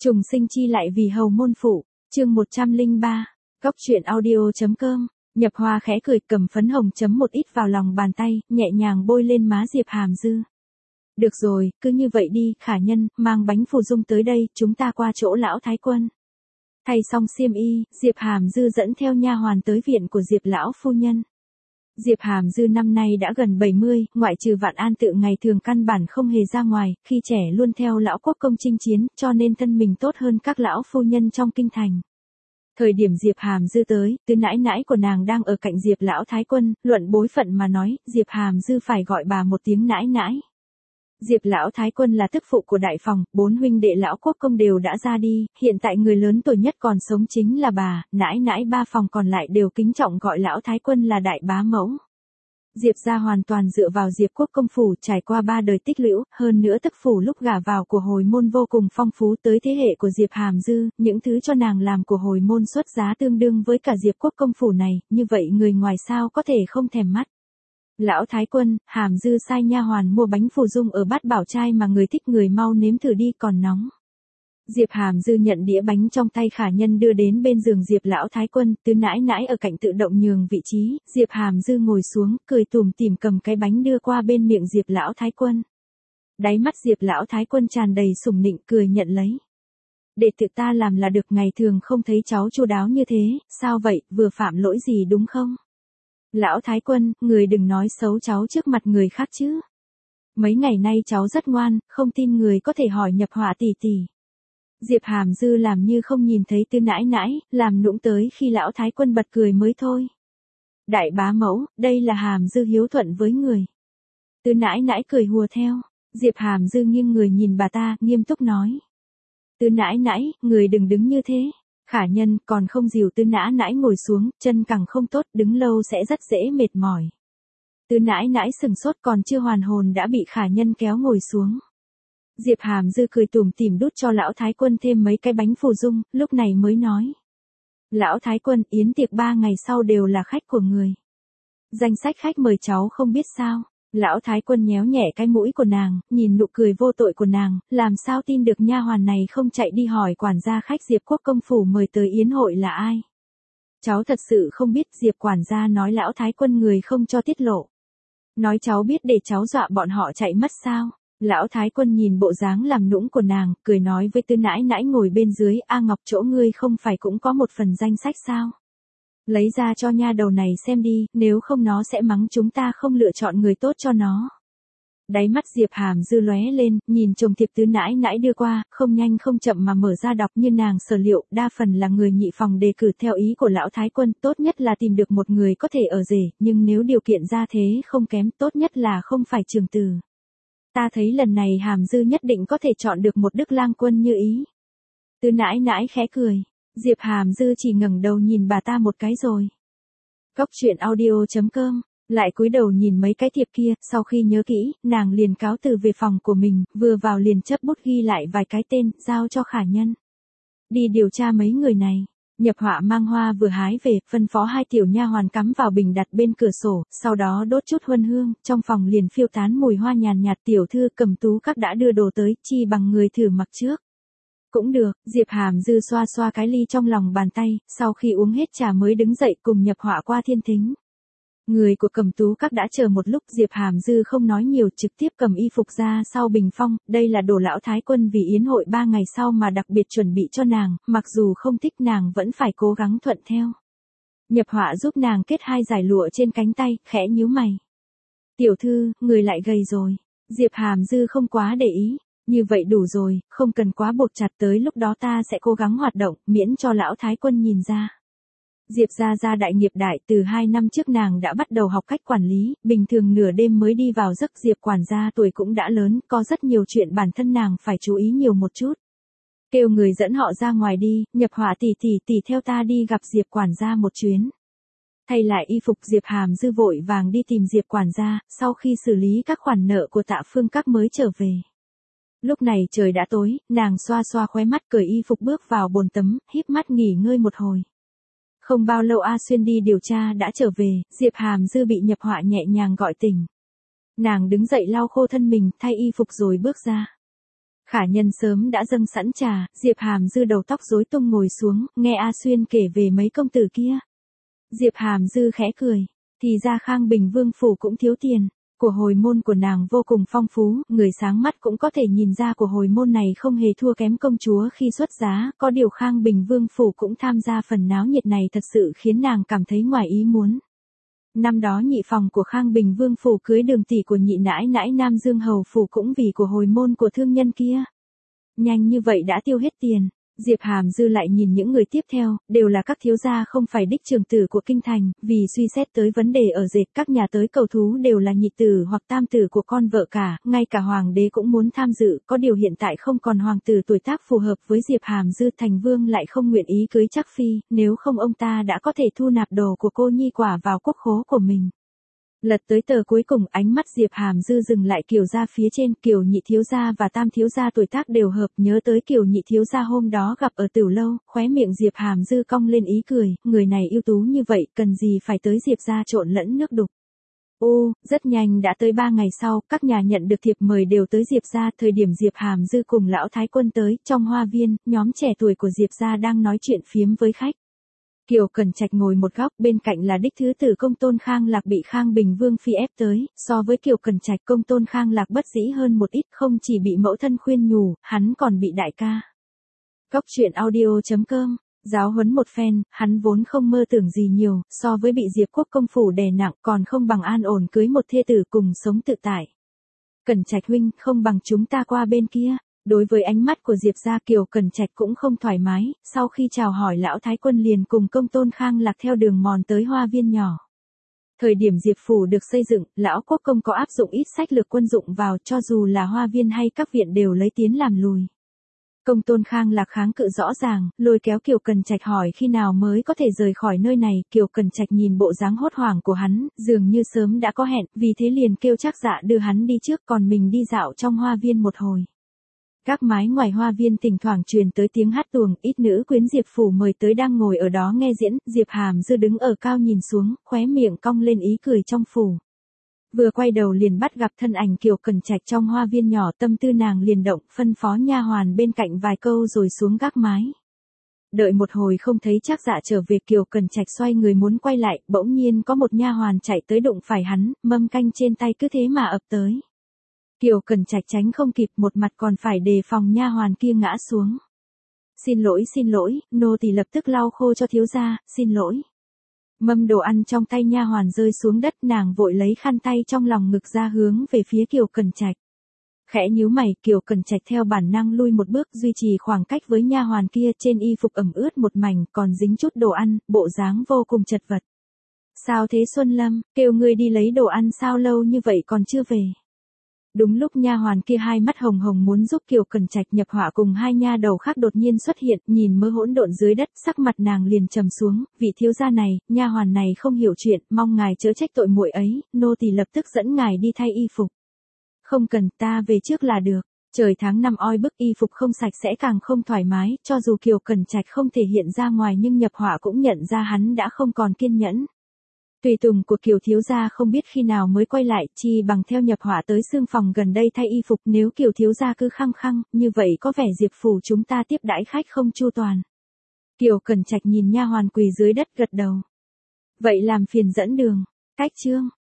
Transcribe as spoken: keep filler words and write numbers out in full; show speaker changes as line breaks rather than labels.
Trùng sinh chi lại vì hầu môn phụ, chương một trăm lẻ ba, góc truyện audio.com, Nhập Hoa khẽ cười cầm phấn hồng chấm một ít vào lòng bàn tay, nhẹ nhàng bôi lên má Diệp Hàm Dư. Được rồi, cứ như vậy đi, Khả Nhân, mang bánh phù dung tới đây, chúng ta qua chỗ lão thái quân. Thay xong xiêm y, Diệp Hàm Dư dẫn theo nha hoàn tới viện của Diệp lão phu nhân. Diệp Hàm Dư năm nay đã gần bảy mươi, ngoại trừ Vạn An Tự ngày thường căn bản không hề ra ngoài, khi trẻ luôn theo lão quốc công chinh chiến, cho nên thân mình tốt hơn các lão phu nhân trong kinh thành. Thời điểm Diệp Hàm Dư tới, tứ nãi nãi của nàng đang ở cạnh Diệp lão thái quân, luận bối phận mà nói, Diệp Hàm Dư phải gọi bà một tiếng nãi nãi. Diệp lão thái quân là tức phụ của đại phòng, bốn huynh đệ lão quốc công đều đã ra đi, hiện tại người lớn tuổi nhất còn sống chính là bà, nãi nãi ba phòng còn lại đều kính trọng gọi lão thái quân là đại bá mẫu. Diệp gia hoàn toàn dựa vào Diệp quốc công phủ, trải qua ba đời tích lũy, hơn nữa tức phủ lúc gả vào của hồi môn vô cùng phong phú, tới thế hệ của Diệp Hàm Dư, những thứ cho nàng làm của hồi môn xuất giá tương đương với cả Diệp quốc công phủ này, như vậy người ngoài sao có thể không thèm mắt. Lão thái quân, Hàm Dư sai nha hoàn mua bánh phù dung ở Bát Bảo Trai mà người thích người mau nếm thử đi, còn nóng. Diệp Hàm Dư nhận đĩa bánh trong tay Khả Nhân đưa đến bên giường Diệp lão thái quân, tứ nãi nãi ở cạnh tự động nhường vị trí, Diệp Hàm Dư ngồi xuống, cười tủm tỉm cầm cái bánh đưa qua bên miệng Diệp lão thái quân. Đáy mắt Diệp lão thái quân tràn đầy sủng nịnh, cười nhận lấy. Để tự ta làm là được, ngày thường không thấy cháu chu đáo như thế, sao vậy, vừa phạm lỗi gì đúng không? Lão thái quân, người đừng nói xấu cháu trước mặt người khác chứ. Mấy ngày nay cháu rất ngoan, không tin người có thể hỏi Nhập Họa tỷ tỷ. Diệp Hàm Dư làm như không nhìn thấy tư nãi nãi, làm nũng tới khi lão thái quân bật cười mới thôi. Đại bá mẫu, đây là Hàm Dư hiếu thuận với người. Tư nãi nãi cười hùa theo, Diệp Hàm Dư nghiêng người nhìn bà ta, nghiêm túc nói. Tư nãi nãi, người đừng đứng như thế. Khả Nhân còn không dìu tư nãi nãi ngồi xuống, chân càng không tốt, đứng lâu sẽ rất dễ mệt mỏi. Tư nãi nãi sừng sốt còn chưa hoàn hồn đã bị Khả Nhân kéo ngồi xuống. Diệp Hàm Dư cười tủm tỉm đút cho lão thái quân thêm mấy cái bánh phù dung, lúc này mới nói. Lão thái quân, yến tiệc ba ngày sau đều là khách của người. Danh sách khách mời cháu không biết sao? Lão thái quân nhéo nhẹ cái mũi của nàng, nhìn nụ cười vô tội của nàng, làm sao tin được nha hoàn này không chạy đi hỏi quản gia khách Diệp quốc công phủ mời tới yến hội là ai. Cháu thật sự không biết, Diệp quản gia nói lão thái quân người không cho tiết lộ. Nói cháu biết để cháu dọa bọn họ chạy mất sao. Lão thái quân nhìn bộ dáng làm nũng của nàng, cười nói với tư nãi nãi ngồi bên dưới, A Ngọc chỗ ngươi không phải cũng có một phần danh sách sao? Lấy ra cho nha đầu này xem đi, nếu không nó sẽ mắng chúng ta không lựa chọn người tốt cho nó. Đáy mắt Diệp Hàm Dư lóe lên, nhìn chồng thiệp tứ nãi nãi đưa qua, không nhanh không chậm mà mở ra đọc như nàng sở liệu, đa phần là người nhị phòng đề cử theo ý của lão thái quân, tốt nhất là tìm được một người có thể ở rể, nhưng nếu điều kiện ra thế không kém, tốt nhất là không phải trường từ. Ta thấy lần này Hàm Dư nhất định có thể chọn được một đức lang quân như ý. Tư nãi nãi khẽ cười. Diệp Hàm Dư chỉ ngẩng đầu nhìn bà ta một cái rồi. Góc truyện audio.com, lại cúi đầu nhìn mấy cái thiệp kia, sau khi nhớ kỹ, nàng liền cáo từ về phòng của mình, vừa vào liền chấp bút ghi lại vài cái tên, giao cho Khả Nhân. Đi điều tra mấy người này. Nhập Họa mang hoa vừa hái về, phân phó hai tiểu nha hoàn cắm vào bình đặt bên cửa sổ, sau đó đốt chút huân hương, trong phòng liền phiêu tán mùi hoa nhàn nhạt. Tiểu thư Cầm Tú các đã đưa đồ tới, chi bằng người thử mặc trước. Cũng được, Diệp Hàm Dư xoa xoa cái ly trong lòng bàn tay, sau khi uống hết trà mới đứng dậy cùng Nhập Họa qua thiên thính. Người của Cầm Tú các đã chờ một lúc, Diệp Hàm Dư không nói nhiều, trực tiếp cầm y phục ra sau bình phong, đây là đồ lão thái quân vì yến hội ba ngày sau mà đặc biệt chuẩn bị cho nàng, mặc dù không thích nàng vẫn phải cố gắng thuận theo. Nhập Họa giúp nàng kết hai dải lụa trên cánh tay, khẽ nhíu mày. Tiểu thư, người lại gầy rồi. Diệp Hàm Dư không quá để ý. Như vậy đủ rồi, không cần quá buộc chặt, tới lúc đó ta sẽ cố gắng hoạt động, miễn cho lão thái quân nhìn ra. Diệp gia gia đại nghiệp đại, từ hai năm trước nàng đã bắt đầu học cách quản lý, bình thường nửa đêm mới đi vào giấc. Diệp quản gia tuổi cũng đã lớn, có rất nhiều chuyện bản thân nàng phải chú ý nhiều một chút. Kêu người dẫn họ ra ngoài đi, Nhập Họa tỷ tỷ tỷ theo ta đi gặp Diệp quản gia một chuyến. Thay lại y phục, Diệp Hàm Dư vội vàng đi tìm Diệp quản gia, sau khi xử lý các khoản nợ của Tạ Phương Các mới trở về. Lúc này trời đã tối, nàng xoa xoa khóe mắt cởi y phục bước vào bồn tắm, híp mắt nghỉ ngơi một hồi. Không bao lâu A Xuyên đi điều tra đã trở về, Diệp Hàm Dư bị Nhập Họa nhẹ nhàng gọi tỉnh. Nàng đứng dậy lau khô thân mình, thay y phục rồi bước ra. Khả nhân sớm đã dâng sẵn trà, Diệp Hàm Dư đầu tóc rối tung ngồi xuống, nghe A Xuyên kể về mấy công tử kia. Diệp Hàm Dư khẽ cười, thì ra Khang Bình Vương phủ cũng thiếu tiền, của hồi môn của nàng vô cùng phong phú, người sáng mắt cũng có thể nhìn ra của hồi môn này không hề thua kém công chúa khi xuất giá, có điều Khang Bình Vương phủ cũng tham gia phần náo nhiệt này thật sự khiến nàng cảm thấy ngoài ý muốn. Năm đó nhị phòng của Khang Bình Vương phủ cưới Đường tỷ của nhị nãi nãi Nam Dương hầu phủ cũng vì của hồi môn của thương nhân kia. Nhanh như vậy đã tiêu hết tiền. Diệp Hàm Dư lại nhìn những người tiếp theo, đều là các thiếu gia không phải đích trưởng tử của kinh thành, vì suy xét tới vấn đề ở dệt các nhà tới cầu thú đều là nhị tử hoặc tam tử của con vợ cả, ngay cả hoàng đế cũng muốn tham dự, có điều hiện tại không còn hoàng tử tuổi tác phù hợp với Diệp Hàm Dư, thành vương lại không nguyện ý cưới Trác phi, nếu không ông ta đã có thể thu nạp đồ của cô nhi quả vào quốc khố của mình. Lật tới tờ cuối cùng, ánh mắt Diệp Hàm Dư dừng lại Kiều gia phía trên, Kiều nhị thiếu gia và tam thiếu gia tuổi tác đều hợp, nhớ tới Kiều nhị thiếu gia hôm đó gặp ở Tửu lâu, khóe miệng Diệp Hàm Dư cong lên ý cười, người này ưu tú như vậy, cần gì phải tới Diệp gia trộn lẫn nước đục. Ô, rất nhanh đã tới ba ngày sau, các nhà nhận được thiệp mời đều tới Diệp gia, thời điểm Diệp Hàm Dư cùng lão thái quân tới, trong hoa viên, nhóm trẻ tuổi của Diệp gia đang nói chuyện phiếm với khách. Kiều Cẩn Trạch ngồi một góc, bên cạnh là đích thứ tử Công Tôn Khang Lạc bị Khang Bình Vương phi ép tới, so với Kiều Cẩn Trạch Công Tôn Khang Lạc bất dĩ hơn một ít, không chỉ bị mẫu thân khuyên nhủ, hắn còn bị đại ca. Góc truyện audio chấm com, giáo huấn một phen, hắn vốn không mơ tưởng gì nhiều, so với bị Diệp Quốc công phủ đè nặng còn không bằng an ổn cưới một thê tử cùng sống tự tại. Cẩn Trạch huynh, không bằng chúng ta qua bên kia. Đối với ánh mắt của Diệp gia, Kiều Cẩn Trạch cũng không thoải mái, sau khi chào hỏi lão thái quân liền cùng Công Tôn Khang Lạc theo đường mòn tới hoa viên nhỏ. Thời điểm Diệp phủ được xây dựng, lão quốc công có áp dụng ít sách lược quân dụng vào, cho dù là hoa viên hay các viện đều lấy tiến làm lùi. Công Tôn Khang Lạc kháng cự rõ ràng, lôi kéo Kiều Cẩn Trạch hỏi khi nào mới có thể rời khỏi nơi này, Kiều Cẩn Trạch nhìn bộ dáng hốt hoảng của hắn, dường như sớm đã có hẹn, vì thế liền kêu Trác Dạ đưa hắn đi trước, còn mình đi dạo trong hoa viên một hồi. Các mái ngoài hoa viên thỉnh thoảng truyền tới tiếng hát tuồng, ít nữ quyến Diệp phủ mời tới đang ngồi ở đó nghe diễn, Diệp Hàm Dư đứng ở cao nhìn xuống, khóe miệng cong lên ý cười trong phủ. Vừa quay đầu liền bắt gặp thân ảnh Kiều Cẩn Trạch trong hoa viên nhỏ, tâm tư nàng liền động, phân phó nha hoàn bên cạnh vài câu rồi xuống gác mái. Đợi một hồi không thấy Trác Dạ trở về, Kiều Cẩn Trạch xoay người muốn quay lại, bỗng nhiên có một nha hoàn chạy tới đụng phải hắn, mâm canh trên tay cứ thế mà ập tới. Kiều Cẩn Trạch tránh không kịp, một mặt còn phải đề phòng nha hoàn kia ngã xuống. Xin lỗi xin lỗi, nô tỳ lập tức lau khô cho thiếu gia, xin lỗi. Mâm đồ ăn trong tay nha hoàn rơi xuống đất, nàng vội lấy khăn tay trong lòng ngực ra hướng về phía Kiều Cẩn Trạch. Khẽ nhíu mày, Kiều Cẩn Trạch theo bản năng lui một bước, duy trì khoảng cách với nha hoàn kia, trên y phục ẩm ướt một mảnh, còn dính chút đồ ăn, bộ dáng vô cùng chật vật. Sao thế Xuân Lâm, kêu ngươi đi lấy đồ ăn sao lâu như vậy còn chưa về? Đúng lúc nha hoàn kia hai mắt hồng hồng muốn giúp Kiều Cẩn Trạch nhập họa, cùng hai nha đầu khác đột nhiên xuất hiện, nhìn mớ hỗn độn dưới đất, sắc mặt nàng liền trầm xuống, vị thiếu gia này, nha hoàn này không hiểu chuyện, mong ngài chớ trách tội muội ấy, nô tỳ lập tức dẫn ngài đi thay y phục. Không cần, ta về trước là được. Trời tháng năm oi bức, y phục không sạch sẽ càng không thoải mái, cho dù Kiều Cẩn Trạch không thể hiện ra ngoài nhưng nhập họa cũng nhận ra hắn đã không còn kiên nhẫn. Tùy tùng của Kiều thiếu gia không biết khi nào mới quay lại, chi bằng theo nhập họa tới xương phòng gần đây thay y phục, nếu Kiều thiếu gia cứ khăng khăng, như vậy có vẻ Diệp phủ chúng ta tiếp đãi khách không chu toàn. Kiều Cẩn Trạch nhìn nha hoàn quỳ dưới đất gật đầu. Vậy làm phiền dẫn đường. Cách chương